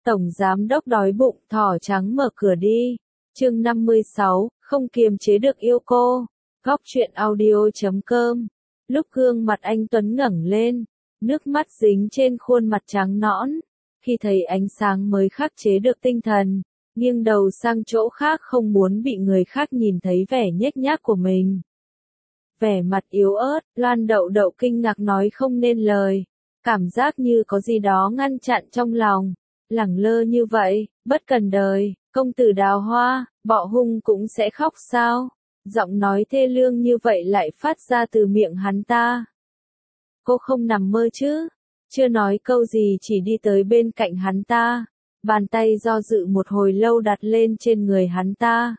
Tổng giám đốc đói bụng, thỏ trắng mở cửa đi. Chương 56, không kiềm chế được yêu cô. Góc truyện audio.com. Lúc gương mặt anh Tuấn ngẩng lên, nước mắt dính trên khuôn mặt trắng nõn. Khi thấy ánh sáng mới khắc chế được tinh thần, nghiêng đầu sang chỗ khác không muốn bị người khác nhìn thấy vẻ nhếch nhác của mình. Vẻ mặt yếu ớt, Loan Đậu Đậu kinh ngạc nói không nên lời. Cảm giác như có gì đó ngăn chặn trong lòng. Lẳng lơ như vậy, bất cần đời, công tử đào hoa, bọ hung cũng sẽ khóc sao? Giọng nói thê lương như vậy lại phát ra từ miệng hắn ta. Cô không nằm mơ chứ? Chưa nói câu gì chỉ đi tới bên cạnh hắn ta. Bàn tay do dự một hồi lâu đặt lên trên người hắn ta.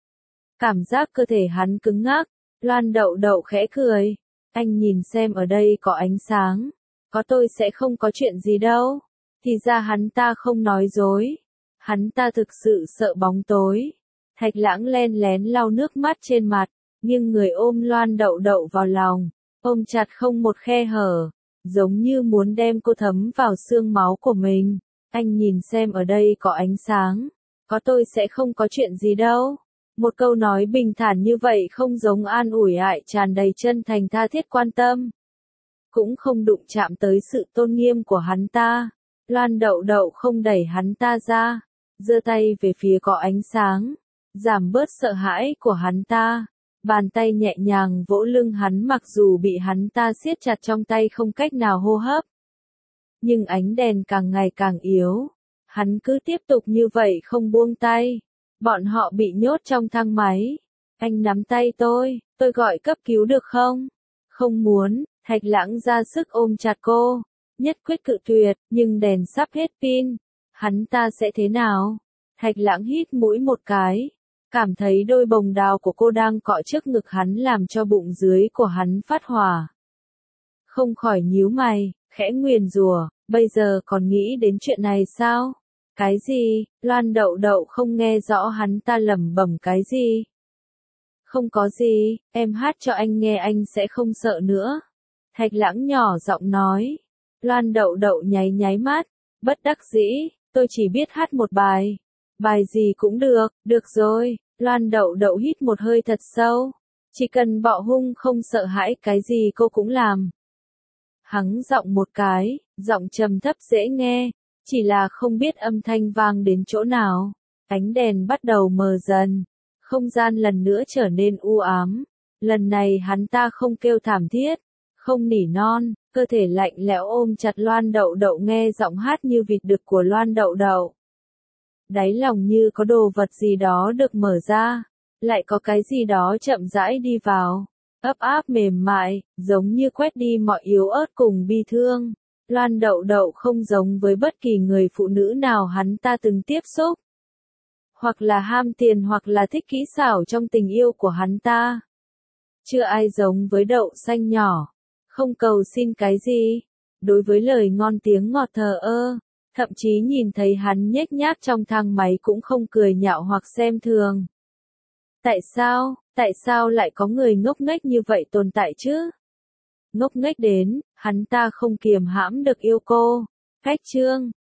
Cảm giác cơ thể hắn cứng ngắc, Loan Đậu Đậu khẽ cười. Anh nhìn xem ở đây có ánh sáng. Có tôi sẽ không có chuyện gì đâu. Thì ra hắn ta không nói dối. Hắn ta thực sự sợ bóng tối. Thạch Lãng len lén lau nước mắt trên mặt, nghiêng người ôm Loan Đậu Đậu vào lòng, ôm chặt không một khe hở, giống như muốn đem cô thấm vào xương máu của mình. Anh nhìn xem ở đây có ánh sáng. Có tôi sẽ không có chuyện gì đâu. Một câu nói bình thản như vậy không giống an ủi ại tràn đầy chân thành tha thiết quan tâm. Cũng không đụng chạm tới sự tôn nghiêm của hắn ta. Loan Đậu Đậu không đẩy hắn ta ra, giơ tay về phía có ánh sáng, giảm bớt sợ hãi của hắn ta. Bàn tay nhẹ nhàng vỗ lưng hắn mặc dù bị hắn ta siết chặt trong tay không cách nào hô hấp. Nhưng ánh đèn càng ngày càng yếu. Hắn cứ tiếp tục như vậy không buông tay. Bọn họ bị nhốt trong thang máy. Anh nắm tay tôi gọi cấp cứu được không? Không muốn. Thạch Lãng ra sức ôm chặt cô. Nhất quyết cự tuyệt, nhưng đèn sắp hết pin. Hắn ta sẽ thế nào? Thạch Lãng hít mũi một cái. Cảm thấy đôi bồng đào của cô đang cọ trước ngực hắn làm cho bụng dưới của hắn phát hỏa. Không khỏi nhíu mày, khẽ nguyền rủa, bây giờ còn nghĩ đến chuyện này sao? Cái gì? Loan Đậu Đậu không nghe rõ hắn ta lẩm bẩm cái gì. Không có gì, em hát cho anh nghe anh sẽ không sợ nữa. Thạch Lãng nhỏ giọng nói. Loan Đậu Đậu nháy nháy mắt, bất đắc dĩ, tôi chỉ biết hát một bài. Bài gì cũng được rồi. Loan Đậu Đậu hít một hơi thật sâu. Chỉ cần bọ hung không sợ hãi cái gì cô cũng làm. Hắng giọng một cái, giọng trầm thấp dễ nghe, chỉ là không biết âm thanh vang đến chỗ nào. Ánh đèn bắt đầu mờ dần, không gian lần nữa trở nên u ám. Lần này hắn ta không kêu thảm thiết, không nỉ non, cơ thể lạnh lẽo ôm chặt Loan Đậu Đậu nghe giọng hát như vịt đực của Loan Đậu Đậu. Đáy lòng như có đồ vật gì đó được mở ra, lại có cái gì đó chậm rãi đi vào, ấp áp mềm mại, giống như quét đi mọi yếu ớt cùng bi thương. Loan Đậu Đậu không giống với bất kỳ người phụ nữ nào hắn ta từng tiếp xúc. Hoặc là ham tiền hoặc là thích kỹ xảo trong tình yêu của hắn ta. Chưa ai giống với đậu xanh nhỏ. Không cầu xin cái gì. Đối với lời ngon tiếng ngọt thờ ơ. Thậm chí nhìn thấy hắn nhếch nhác trong thang máy cũng không cười nhạo hoặc xem thường. Tại sao lại có người ngốc nghếch như vậy tồn tại chứ? Ngốc nghếch đến, hắn ta không kiềm hãm được yêu cô. Cách chương